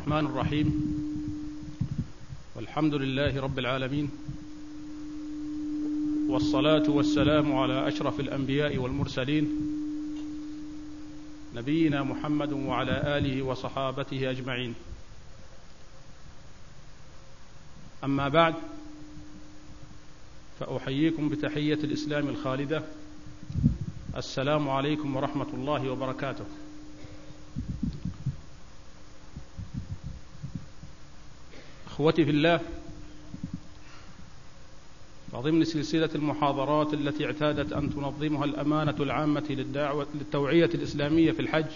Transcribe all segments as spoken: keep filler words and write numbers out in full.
الرحمن الرحيم. والحمد لله رب العالمين، والصلاة والسلام على أشرف الأنبياء والمرسلين نبينا محمد وعلى آله وصحابته أجمعين. أما بعد، فأحييكم بتحية الإسلام الخالدة. السلام عليكم ورحمة الله وبركاته. أخوتي في الله، وضمن سلسلة المحاضرات التي اعتادت أن تنظمها الأمانة العامة للدعوة للتوعية الإسلامية في الحج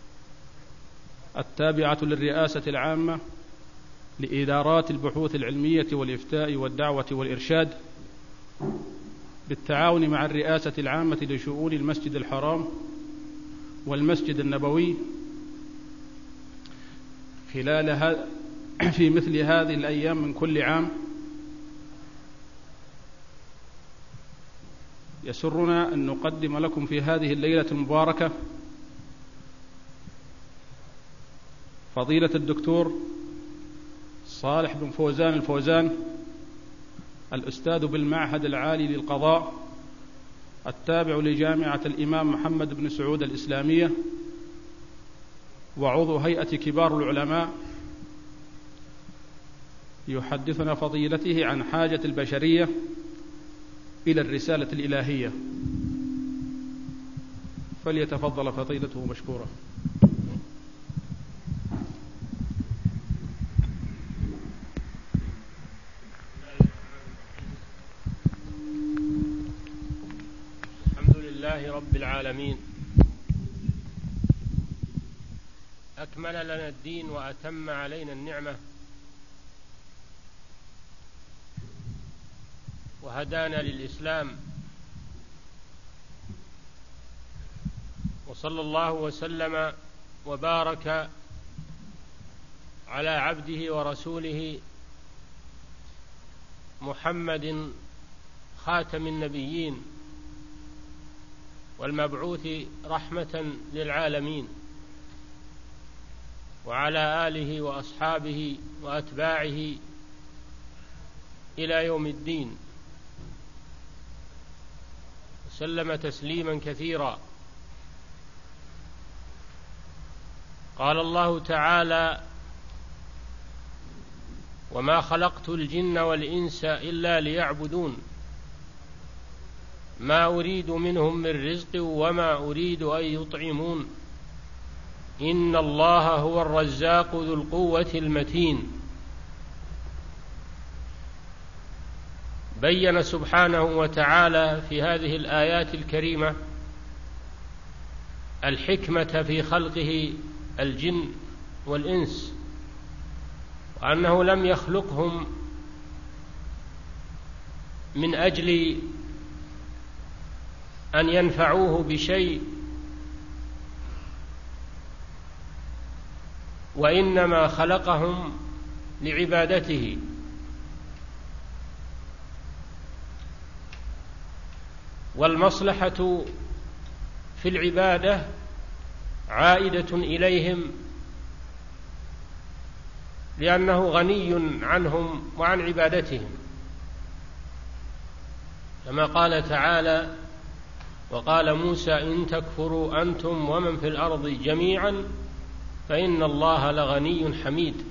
التابعة للرئاسة العامة لإدارات البحوث العلمية والإفتاء والدعوة والإرشاد، بالتعاون مع الرئاسة العامة لشؤون المسجد الحرام والمسجد النبوي، خلال هذا في مثل هذه الأيام من كل عام، يسرنا أن نقدم لكم في هذه الليلة المباركة فضيلة الدكتور صالح بن فوزان الفوزان، الأستاذ بالمعهد العالي للقضاء التابع لجامعة الإمام محمد بن سعود الإسلامية، وعضو هيئة كبار العلماء، يحدثنا فضيلته عن حاجة البشرية إلى الرسالة الإلهية. فليتفضل فضيلته مشكورا. الحمد لله رب العالمين، أكمل لنا الدين وأتم علينا النعمة، وهدانا للإسلام، وصلى الله وسلم وبارك على عبده ورسوله محمد خاتم النبيين والمبعوث رحمة للعالمين، وعلى آله وأصحابه وأتباعه إلى يوم الدين، سلم تسليما كثيرا. قال الله تعالى: وما خلقت الجن والإنس إلا ليعبدون ما أريد منهم من رزق وما أريد أن يطعمون إن الله هو الرزاق ذو القوة المتين. بين سبحانه وتعالى في هذه الآيات الكريمة الحكمة في خلقه الجن والإنس، وأنه لم يخلقهم من أجل أن ينفعوه بشيء، وإنما خلقهم لعبادته. والمصلحة في العبادة عائدة إليهم، لأنه غني عنهم وعن عبادتهم، كما قال تعالى: وقال موسى إن تكفروا أنتم ومن في الأرض جميعا فإن الله لغني حميد.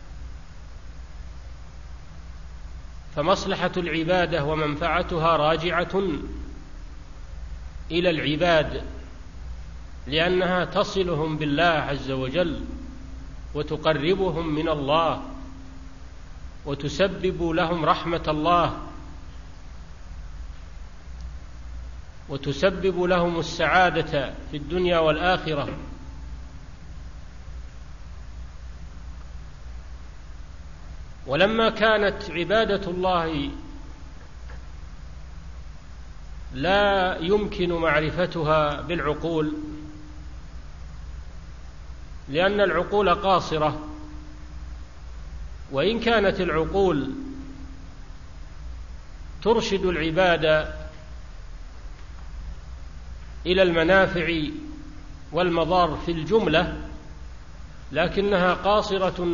فمصلحة العبادة ومنفعتها راجعة إلى العباد، لأنها تصلهم بالله عز وجل وتقربهم من الله وتسبب لهم رحمة الله وتسبب لهم السعادة في الدنيا والآخرة. ولما كانت عبادة الله لا يمكن معرفتها بالعقول، لأن العقول قاصرة، وإن كانت العقول ترشد العباد إلى المنافع والمضار في الجملة، لكنها قاصرة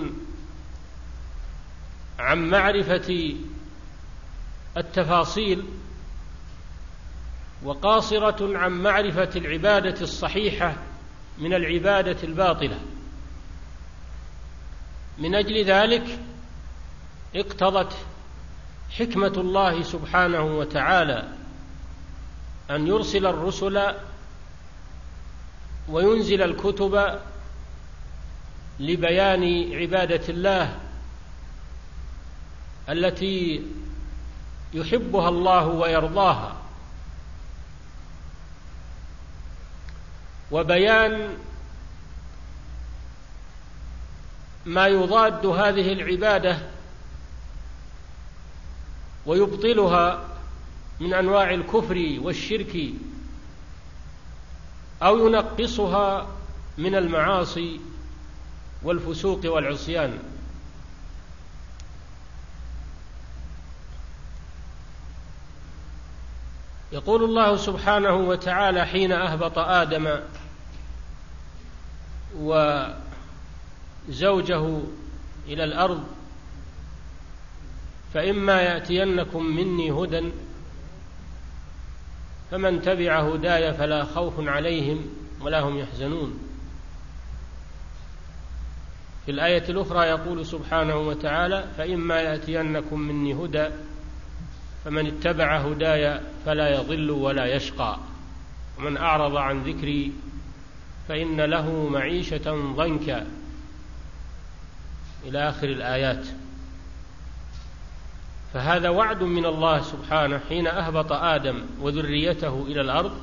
عن معرفة التفاصيل، وقاصرة عن معرفة العبادة الصحيحة من العبادة الباطلة. من أجل ذلك اقتضت حكمة الله سبحانه وتعالى أن يرسل الرسل وينزل الكتب لبيان عبادة الله التي يحبها الله ويرضاها، وبيان ما يضاد هذه العبادة ويبطلها من أنواع الكفر والشرك أو ينقصها من المعاصي والفسوق والعصيان. يقول الله سبحانه وتعالى حين أهبط آدم وزوجه إلى الأرض: فإما يأتينكم مني هدى فمن تبع هداي فلا خوف عليهم ولا هم يحزنون. في الآية الأخرى يقول سبحانه وتعالى: فإما يأتينكم مني هدى فمن اتبع هداي فلا يضل ولا يشقى ومن أعرض عن ذكري فإن له معيشة ضنكا، إلى آخر الآيات. فهذا وعد من الله سبحانه حين أهبط آدم وذريته إلى الأرض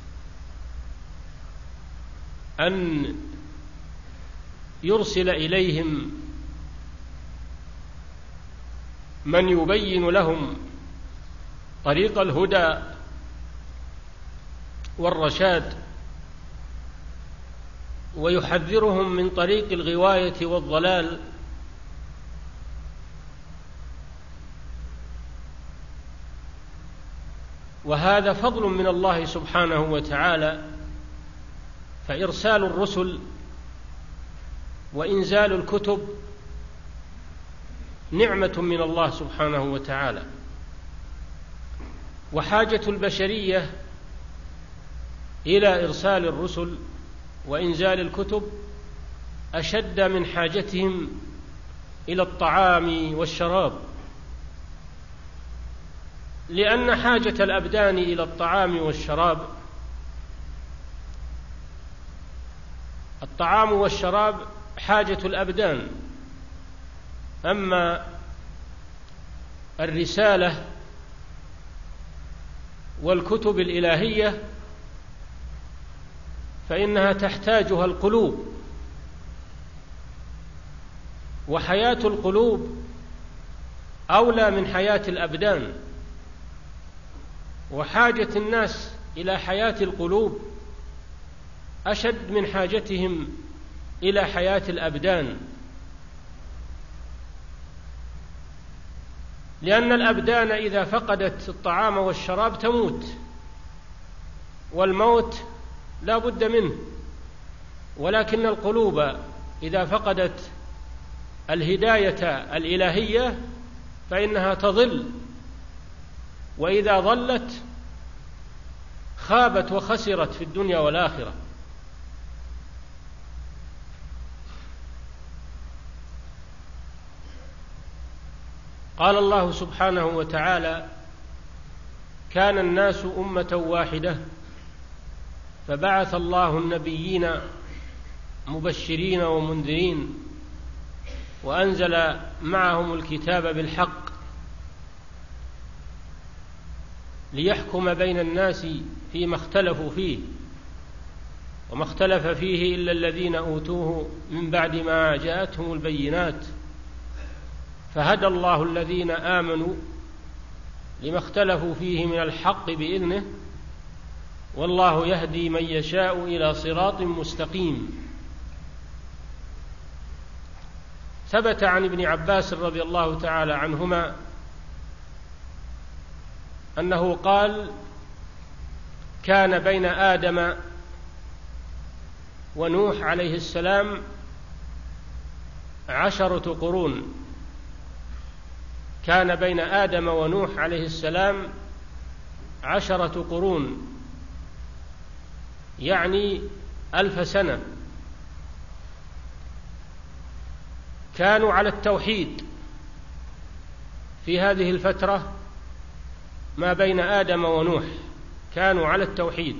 أن يرسل إليهم من يبين لهم طريق الهدى والرشاد، ويحذرهم من طريق الغواية والضلال، وهذا فضل من الله سبحانه وتعالى. فإرسال الرسل وإنزال الكتب نعمة من الله سبحانه وتعالى، وحاجة البشرية إلى إرسال الرسل وإنزال الكتب أشد من حاجتهم إلى الطعام والشراب، لأن حاجة الأبدان إلى الطعام والشراب، الطعام والشراب حاجة الأبدان، أما الرسالة والكتب الإلهية فإنها تحتاجها القلوب، وحياة القلوب أولى من حياة الأبدان، وحاجة الناس إلى حياة القلوب أشد من حاجتهم إلى حياة الأبدان، لأن الأبدان إذا فقدت الطعام والشراب تموت، والموت لا بد منه، ولكن القلوب إذا فقدت الهداية الإلهية فإنها تضل، وإذا ضلت خابت وخسرت في الدنيا والآخرة. قال الله سبحانه وتعالى: كان الناس أمة واحدة فبعث الله النبيين مبشرين ومنذرين وأنزل معهم الكتاب بالحق ليحكم بين الناس فيما اختلفوا فيه وما اختلف فيه إلا الذين أوتوه من بعد ما جاءتهم البينات فهدى الله الذين آمنوا لما اختلفوا فيه من الحق بإذنه والله يهدي من يشاء إلى صراط مستقيم. ثبت عن ابن عباس رضي الله تعالى عنهما أنه قال: كان بين آدم ونوح عليه السلام عشرة قرون كان بين آدم ونوح عليه السلام عشرة قرون، يعني ألف سنة، كانوا على التوحيد في هذه الفترة ما بين آدم ونوح، كانوا على التوحيد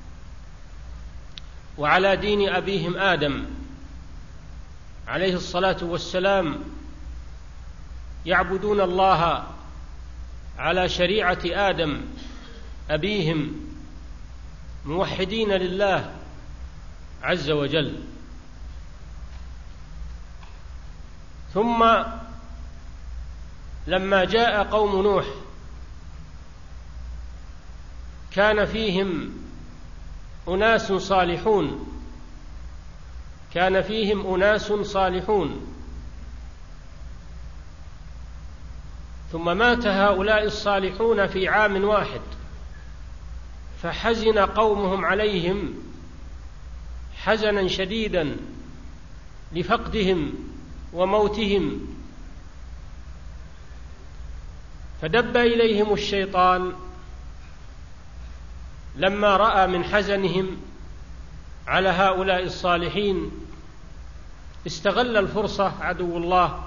وعلى دين أبيهم آدم عليه الصلاة والسلام، يعبدون الله على شريعة آدم أبيهم، موحدين لله عز وجل. ثم لما جاء قوم نوح كان فيهم أناس صالحون كان فيهم أناس صالحون ثم مات هؤلاء الصالحون في عام واحد، فحزن قومهم عليهم حزنا شديدا لفقدهم وموتهم، فدب إليهم الشيطان لما رأى من حزنهم على هؤلاء الصالحين، استغل الفرصة عدو الله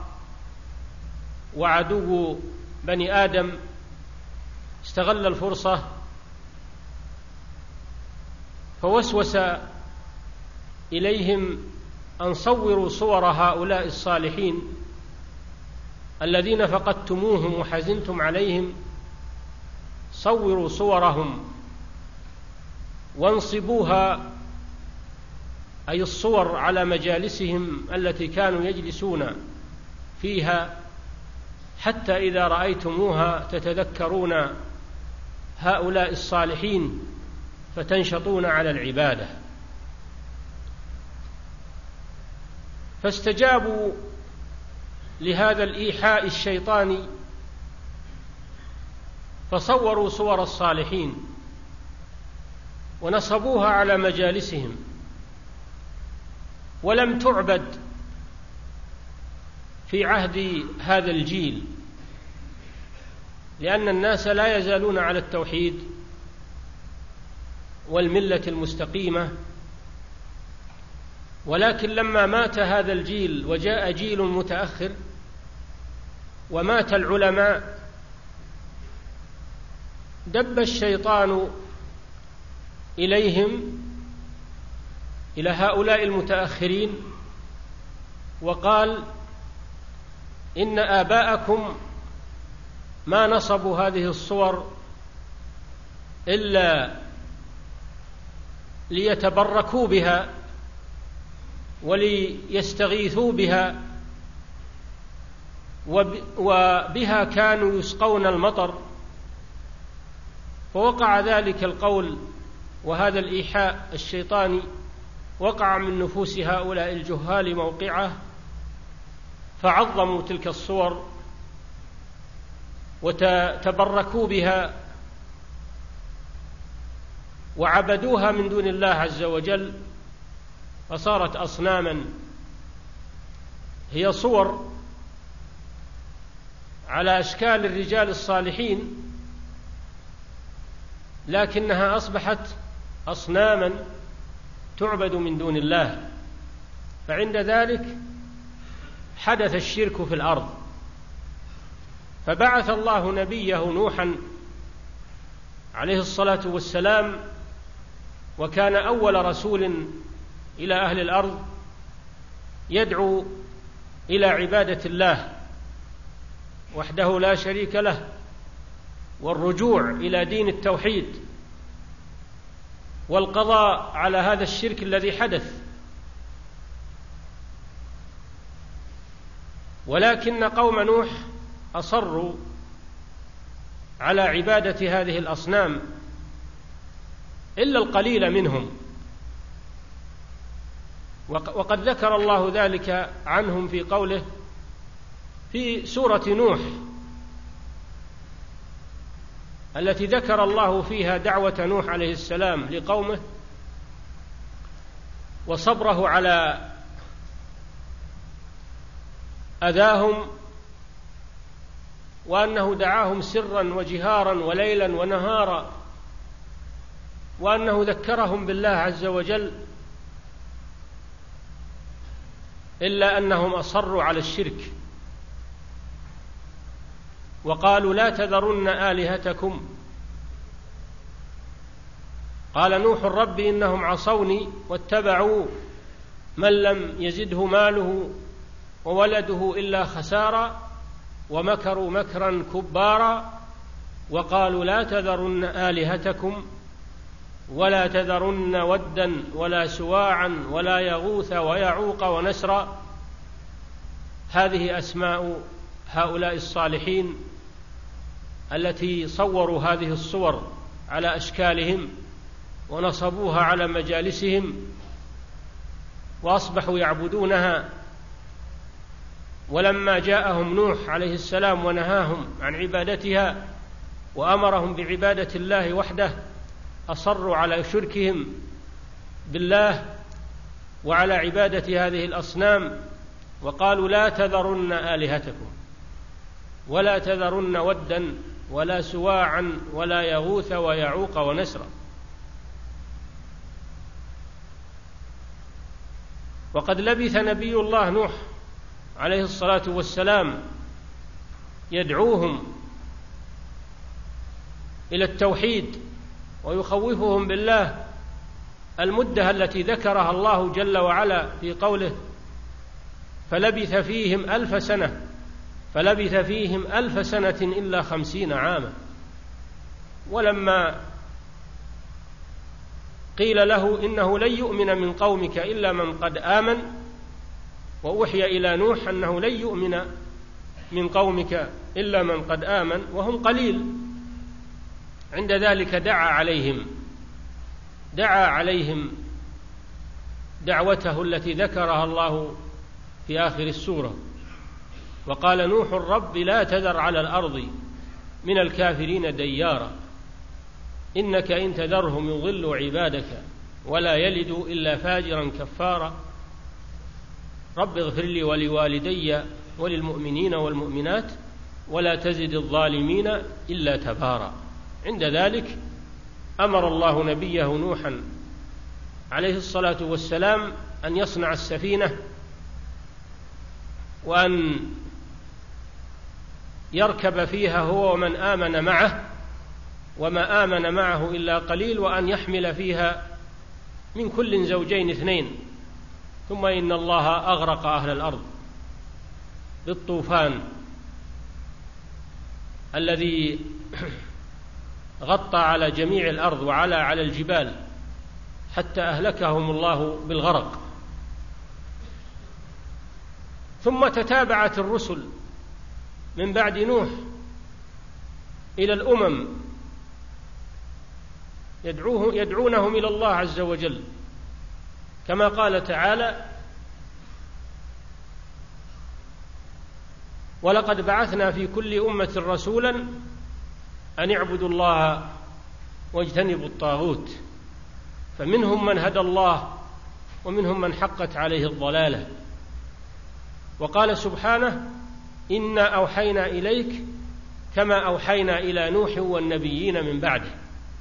وعدو بني آدم، استغل الفرصة فوسوس إليهم أن صوروا صور هؤلاء الصالحين الذين فقدتموهم وحزنتم عليهم، صوروا صورهم وانصبوها، أي الصور، على مجالسهم التي كانوا يجلسون فيها، حتى إذا رأيتموها تتذكرون هؤلاء الصالحين فتنشطون على العبادة. فاستجابوا لهذا الإيحاء الشيطاني فصوروا صور الصالحين ونصبوها على مجالسهم، ولم تعبد في عهد هذا الجيل، لأن الناس لا يزالون على التوحيد والملة المستقيمة. ولكن لما مات هذا الجيل وجاء جيل متأخر ومات العلماء، دب الشيطان إليهم، إلى هؤلاء المتأخرين، وقال: إن آباءكم ما نصبوا هذه الصور إلا ليتبركوا بها وليستغيثوا بها، وبها كانوا يسقون المطر. فوقع ذلك القول وهذا الإيحاء الشيطاني وقع من نفوس هؤلاء الجهال موقعه، فعظموا تلك الصور وتبركوا بها وعبدوها من دون الله عز وجل، فصارت أصناما هي صور على أشكال الرجال الصالحين، لكنها أصبحت أصناما تعبد من دون الله. فعند ذلك حدث الشرك في الأرض، فبعث الله نبيه نوحا عليه الصلاة والسلام، وكان أول رسول إلى أهل الأرض يدعو إلى عبادة الله وحده لا شريك له، والرجوع إلى دين التوحيد والقضاء على هذا الشرك الذي حدث. ولكن قوم نوح أصروا على عبادة هذه الأصنام إلا القليل منهم، وقد ذكر الله ذلك عنهم في قوله في سورة نوح التي ذكر الله فيها دعوة نوح عليه السلام لقومه وصبره على أذاهم، وأنه دعاهم سرا وجهارا وليلا ونهارا، وأنه ذكرهم بالله عز وجل، إلا أنهم أصروا على الشرك وقالوا لا تذرن آلهتكم. قال نوح رب إنهم عصوني واتبعوا من لم يزده ماله وولده إلا خسارا ومكروا مكرا كبارا وقالوا لا تذرن آلهتكم ولا تذرن ودا ولا سواعا ولا يغوث ويعوق ونسرا. هذه أسماء هؤلاء الصالحين التي صوروا هذه الصور على أشكالهم ونصبوها على مجالسهم وأصبحوا يعبدونها. ولما جاءهم نوح عليه السلام ونهاهم عن عبادتها وأمرهم بعبادة الله وحده أصروا على شركهم بالله وعلى عبادة هذه الأصنام، وقالوا لا تذرن آلهتكم ولا تذرن ودا ولا سواعا ولا يغوث ويعوق ونسرا. وقد لبث نبي الله نوح عليه الصلاة والسلام يدعوهم إلى التوحيد ويخوفهم بالله المدة التي ذكرها الله جل وعلا في قوله فلبث فيهم ألف سنة فلبث فيهم ألف سنة إلا خمسين عاما. ولما قيل له إنه لن يؤمن من قومك إلا من قد آمن، وأوحي إلى نوح أنه لن يؤمن من قومك إلا من قد آمن وهم قليل، عند ذلك دعا عليهم دعا عليهم دعوته التي ذكرها الله في آخر السورة، وقال نوح رب لا تذر على الأرض من الكافرين ديارا إنك إن تذرهم يضلوا عبادك ولا يلدوا إلا فاجرا كفارا رب اغفر لي ولوالدي وللمؤمنين والمؤمنات ولا تزد الظالمين إلا تبارا. عند ذلك أمر الله نبيه نوحا عليه الصلاة والسلام أن يصنع السفينة وأن يركب فيها هو ومن آمن معه وما آمن معه إلا قليل، وأن يحمل فيها من كل زوجين اثنين، ثم إن الله أغرق أهل الأرض بالطوفان الذي غطى على جميع الأرض وعلى على الجبال حتى أهلكهم الله بالغرق. ثم تتابعت الرسل من بعد نوح إلى الأمم يدعوه يدعونهم إلى الله عز وجل، كما قال تعالى ولقد بعثنا في كل أمة رسولا أن اعبدوا الله واجتنبوا الطاغوت، فمنهم من هدى الله ومنهم من حقت عليه الضلالة. وقال سبحانه إنا أوحينا إليك كما أوحينا إلى نوح والنبيين من بعده.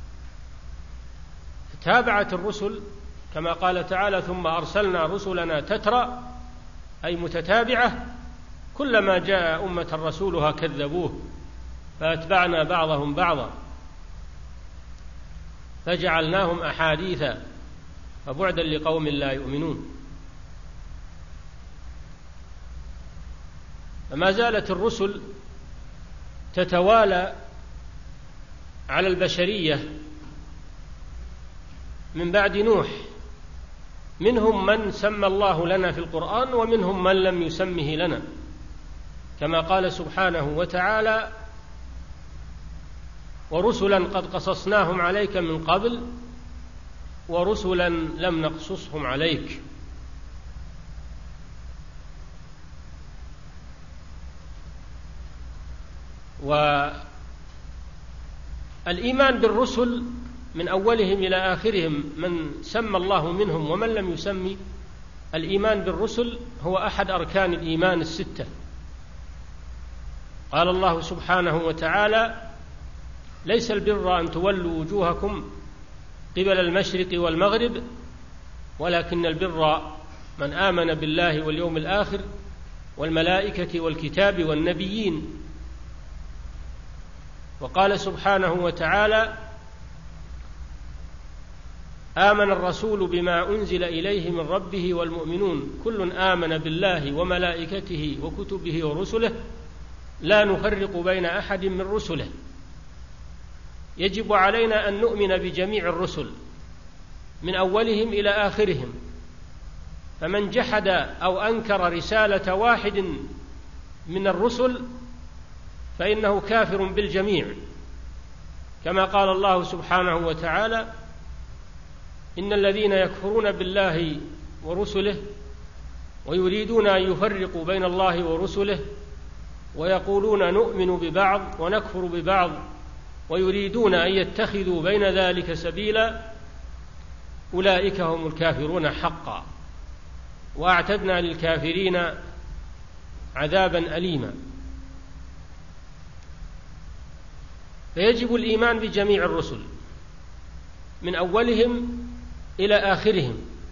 تابعت الرسل كما قال تعالى ثم أرسلنا رسلنا تترى أي متتابعة، كلما جاء أمة رسولها كذبوه فأتبعنا بعضهم بعضا فجعلناهم أحاديثا فبعدا لقوم لا يؤمنون. فما زالت الرسل تتوالى على البشرية من بعد نوح، منهم من سمى الله لنا في القرآن ومنهم من لم يسمه لنا، كما قال سبحانه وتعالى ورسلا قد قصصناهم عليك من قبل ورسلا لم نقصصهم عليك. والإيمان بالرسل من أولهم إلى آخرهم من سمى الله منهم ومن لم يسمي، الإيمان بالرسل هو أحد أركان الإيمان الستة قال الله سبحانه وتعالى: ليس البر أن تولوا وجوهكم قبل المشرق والمغرب ولكن البر من آمن بالله واليوم الآخر والملائكة والكتاب والنبيين. وقال سبحانه وتعالى: آمن الرسول بما أنزل إليه من ربه والمؤمنون كل آمن بالله وملائكته وكتبه ورسله لا نفرق بين أحد من رسله. يجب علينا أن نؤمن بجميع الرسل من أولهم إلى آخرهم، فمن جحد أو أنكر رسالة واحد من الرسل فإنه كافر بالجميع، كما قال الله سبحانه وتعالى: إن الذين يكفرون بالله ورسله ويريدون أن يفرقوا بين الله ورسله ويقولون نؤمن ببعض ونكفر ببعض ويريدون أن يتخذوا بين ذلك سبيلا أولئك هم الكافرون حقا وأعتدنا للكافرين عذابا أليما. فيجب الإيمان بجميع الرسل من أولهم إلى آخرهم،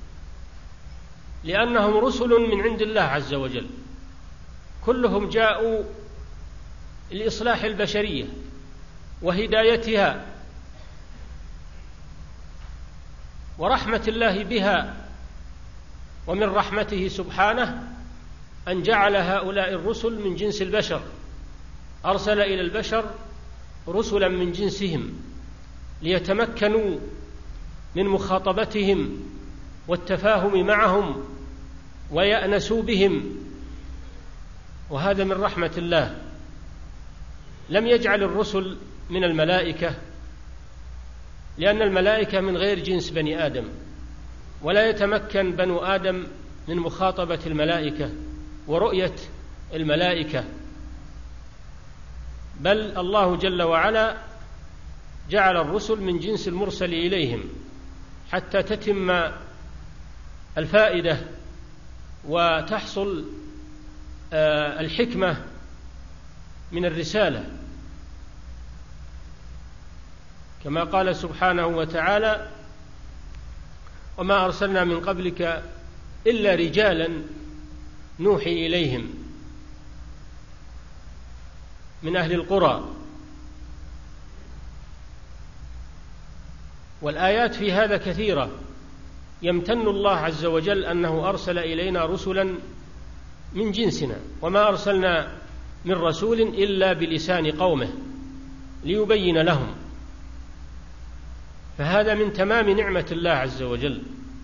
لأنهم رسل من عند الله عز وجل، كلهم جاءوا لإصلاح البشرية وهدايتها ورحمة الله بها. ومن رحمته سبحانه أن جعل هؤلاء الرسل من جنس البشر، أرسل إلى البشر رسلا من جنسهم ليتمكنوا من مخاطبتهم والتفاهم معهم ويأنسوا بهم، وهذا من رحمة الله. لم يجعل الرسل من الملائكة، لأن الملائكة من غير جنس بني آدم، ولا يتمكن بنو آدم من مخاطبة الملائكة ورؤية الملائكة، بل الله جل وعلا جعل الرسل من جنس المرسل إليهم حتى تتم الفائدة وتحصل الحكمة من الرسالة، كما قال سبحانه وتعالى: وما أرسلنا من قبلك إلا رجالا نوحي إليهم من أهل القرى. والآيات في هذا كثيرة، يمتن الله عز وجل أنه أرسل إلينا رسلا من جنسنا، وما أرسلنا من رسول إلا بلسان قومه ليبين لهم، فهذا من تمام نعمة الله عز وجل.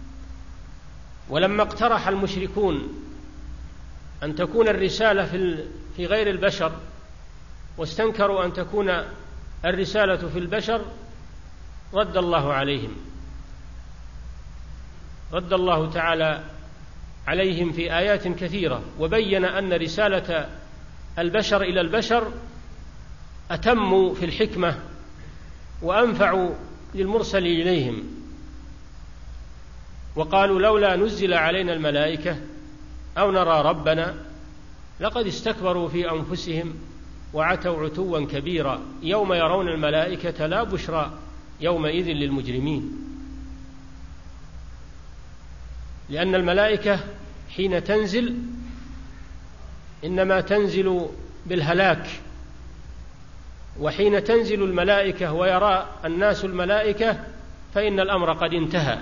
ولما اقترح المشركون أن تكون الرسالة في غير البشر واستنكروا أن تكون الرسالة في البشر، رد الله عليهم، رد الله تعالى عليهم في آيات كثيرة، وبين أن رسالة البشر إلى البشر أتم في الحكمة وأنفع للمرسل إليهم. وقالوا: لولا نزل علينا الملائكة أو نرى ربنا لقد استكبروا في أنفسهم وعتوا عتوا كبيرا يوم يرون الملائكة لا بشرى يومئذ للمجرمين. لأن الملائكة حين تنزل إنما تنزل بالهلاك، وحين تنزل الملائكة ويرى الناس الملائكة فإن الأمر قد انتهى،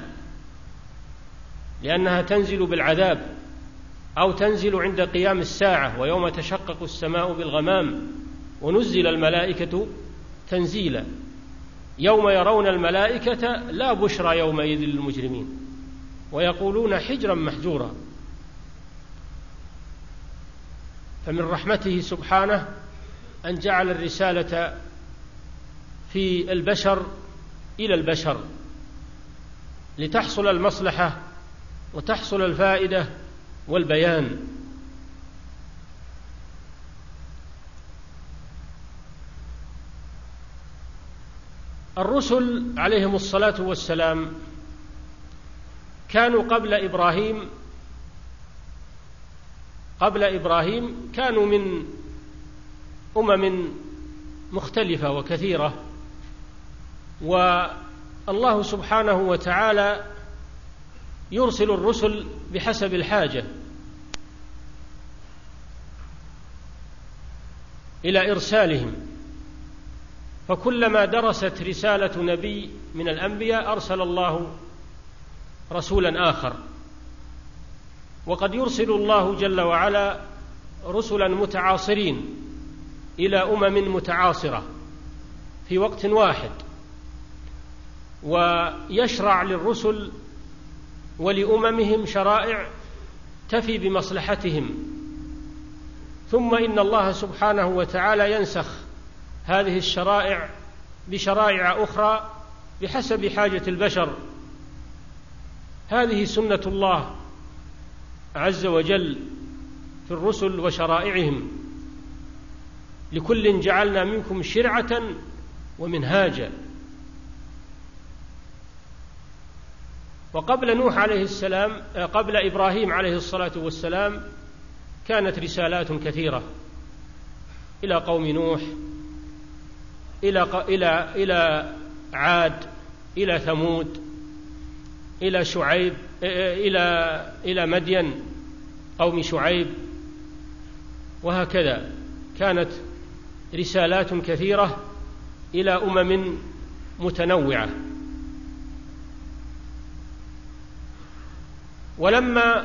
لأنها تنزل بالعذاب أو تنزل عند قيام الساعة ويوم تشقق السماء بالغمام، ونزل الملائكة تنزيلا يوم يرون الملائكة لا بشرى يومئذ للمجرمين ويقولون حجرا محجورا. فمن رحمته سبحانه أن جعل الرسالة في البشر إلى البشر لتحصل المصلحة وتحصل الفائدة والبيان. الرسل عليهم الصلاة والسلام كانوا قبل إبراهيم قبل إبراهيم كانوا من أمم مختلفة وكثيرة، والله سبحانه وتعالى يرسل الرسل بحسب الحاجة إلى إرسالهم، فكلما درست رسالة نبي من الأنبياء أرسل الله رسولا آخر. وقد يرسل الله جل وعلا رسلا متعاصرين إلى أمم متعاصرة في وقت واحد، ويشرع للرسل ولأممهم شرائع تفي بمصلحتهم، ثم إن الله سبحانه وتعالى ينسخ هذه الشرائع بشرائع أخرى بحسب حاجة البشر. هذه سنة الله عز وجل في الرسل وشرائعهم، لكل جعلنا منكم شرعة ومنهاجا. وقبل نوح عليه السلام قبل إبراهيم عليه الصلاة والسلام كانت رسالات كثيرة إلى قوم نوح، إلى إلى إلى عاد، إلى ثمود، إلى شعيب، إلى إلى مدين قوم شعيب، وهكذا كانت رسالات كثيرة إلى أمم متنوعة. ولما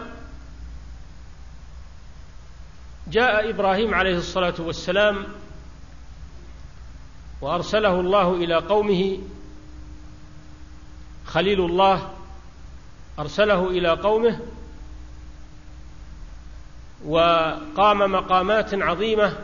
جاء إبراهيم عليه الصلاة والسلام وأرسله الله إلى قومه، خليل الله أرسله إلى قومه وقام مقامات عظيمة.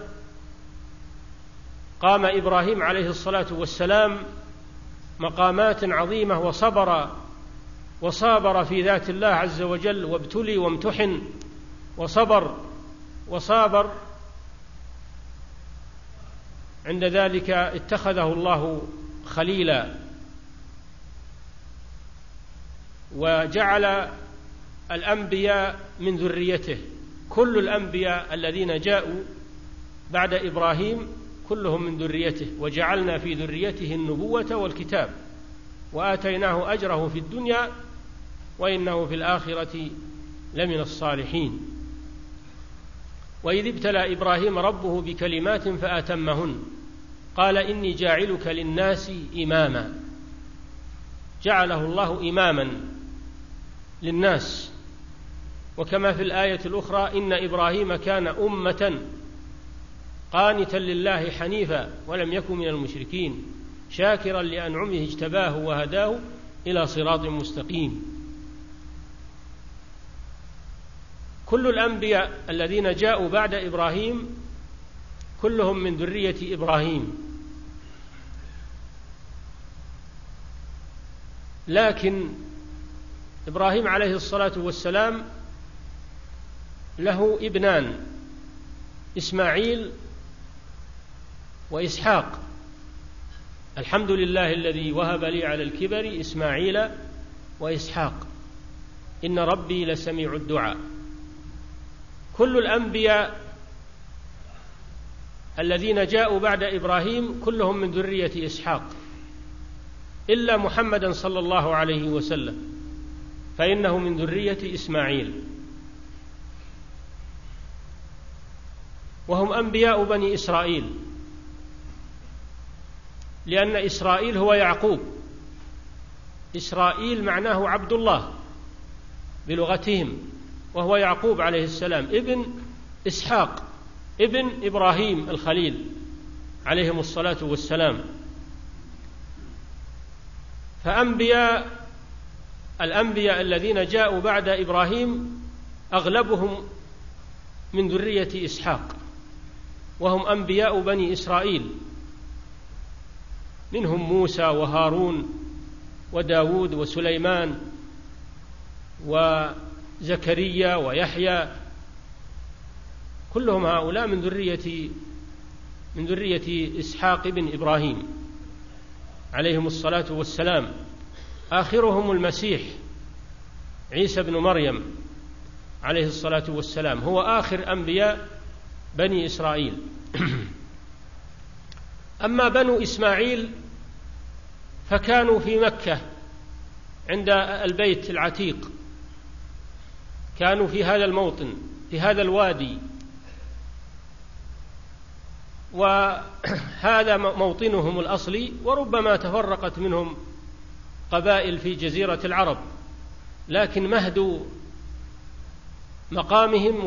قام إبراهيم عليه الصلاة والسلام مقامات عظيمة، وصبر وصابر في ذات الله عز وجل، وابتلي وامتحن وصبر وصابر. عند ذلك اتخذه الله خليلا، وجعل الأنبياء من ذريته. كل الأنبياء الذين جاءوا بعد إبراهيم كلهم من ذريته، وجعلنا في ذريته النبوة والكتاب وآتيناه أجره في الدنيا وإنه في الآخرة لمن الصالحين. وإذ ابتلى إبراهيم ربه بكلمات فأتمهن قال إني جاعلك للناس إماما. جعله الله إماما للناس. وكما في الآية الأخرى إن إبراهيم كان أمة قانتا لله حنيفا ولم يكن من المشركين شاكرا لأنعمه اجتباه وهداه إلى صراط مستقيم. كل الأنبياء الذين جاءوا بعد إبراهيم كلهم من ذرية إبراهيم، لكن إبراهيم عليه الصلاة والسلام له ابنان إسماعيل وإسحاق. الحمد لله الذي وهب لي على الكبر إسماعيل وإسحاق إن ربي لسميع الدعاء. كل الأنبياء الذين جاءوا بعد إبراهيم كلهم من ذرية إسحاق إلا محمدا صلى الله عليه وسلم فإنه من ذرية إسماعيل. وهم أنبياء بني إسرائيل، لأن إسرائيل هو يعقوب. إسرائيل معناه عبد الله بلغتهم، وهو يعقوب عليه السلام ابن إسحاق ابن إبراهيم الخليل عليهم الصلاة والسلام. فأنبياء الأنبياء الذين جاءوا بعد إبراهيم أغلبهم من ذرية إسحاق، وهم أنبياء بني إسرائيل، منهم موسى وهارون وداود وسليمان وزكريا ويحيى، كلهم هؤلاء من ذرية من ذرية إسحاق بن إبراهيم عليهم الصلاة والسلام. آخرهم المسيح عيسى بن مريم عليه الصلاة والسلام، هو آخر أنبياء بني إسرائيل. أما بنو إسماعيل فكانوا في مكة عند البيت العتيق، كانوا في هذا الموطن في هذا الوادي، وهذا موطنهم الأصلي، وربما تفرقت منهم قبائل في جزيرة العرب، لكن مهد مقامهم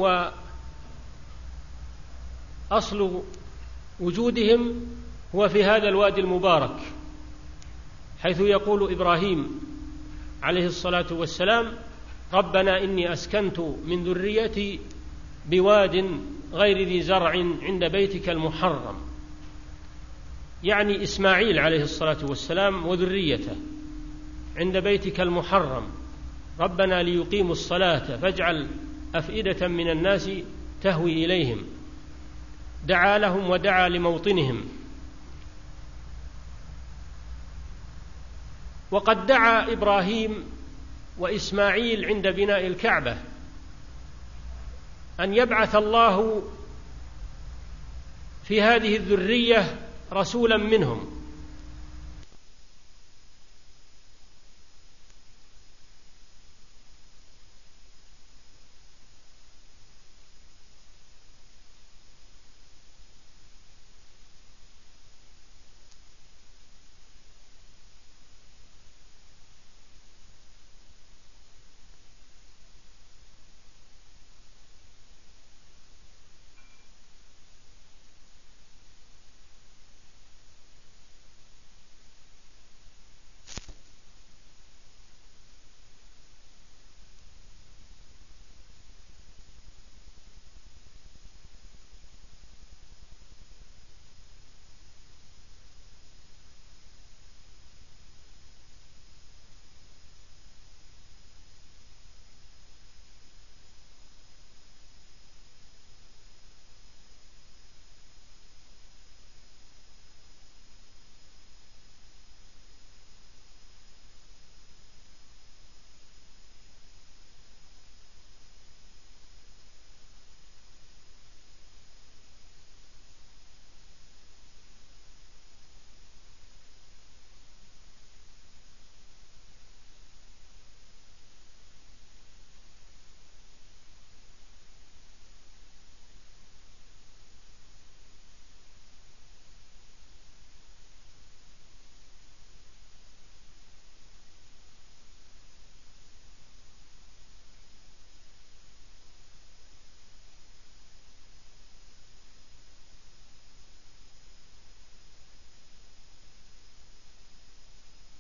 وأصل وجودهم هو في هذا الوادي المبارك، حيث يقول إبراهيم عليه الصلاة والسلام: ربنا إني أسكنت من ذريتي بواد غير ذي زرع عند بيتك المحرم، يعني إسماعيل عليه الصلاة والسلام وذريته عند بيتك المحرم، ربنا ليقيموا الصلاة فاجعل أفئدة من الناس تهوي إليهم، دعا لهم ودعا لموطنهم. وقد دعا إبراهيم وإسماعيل عند بناء الكعبة أن يبعث الله في هذه الذرية رسولا منهم،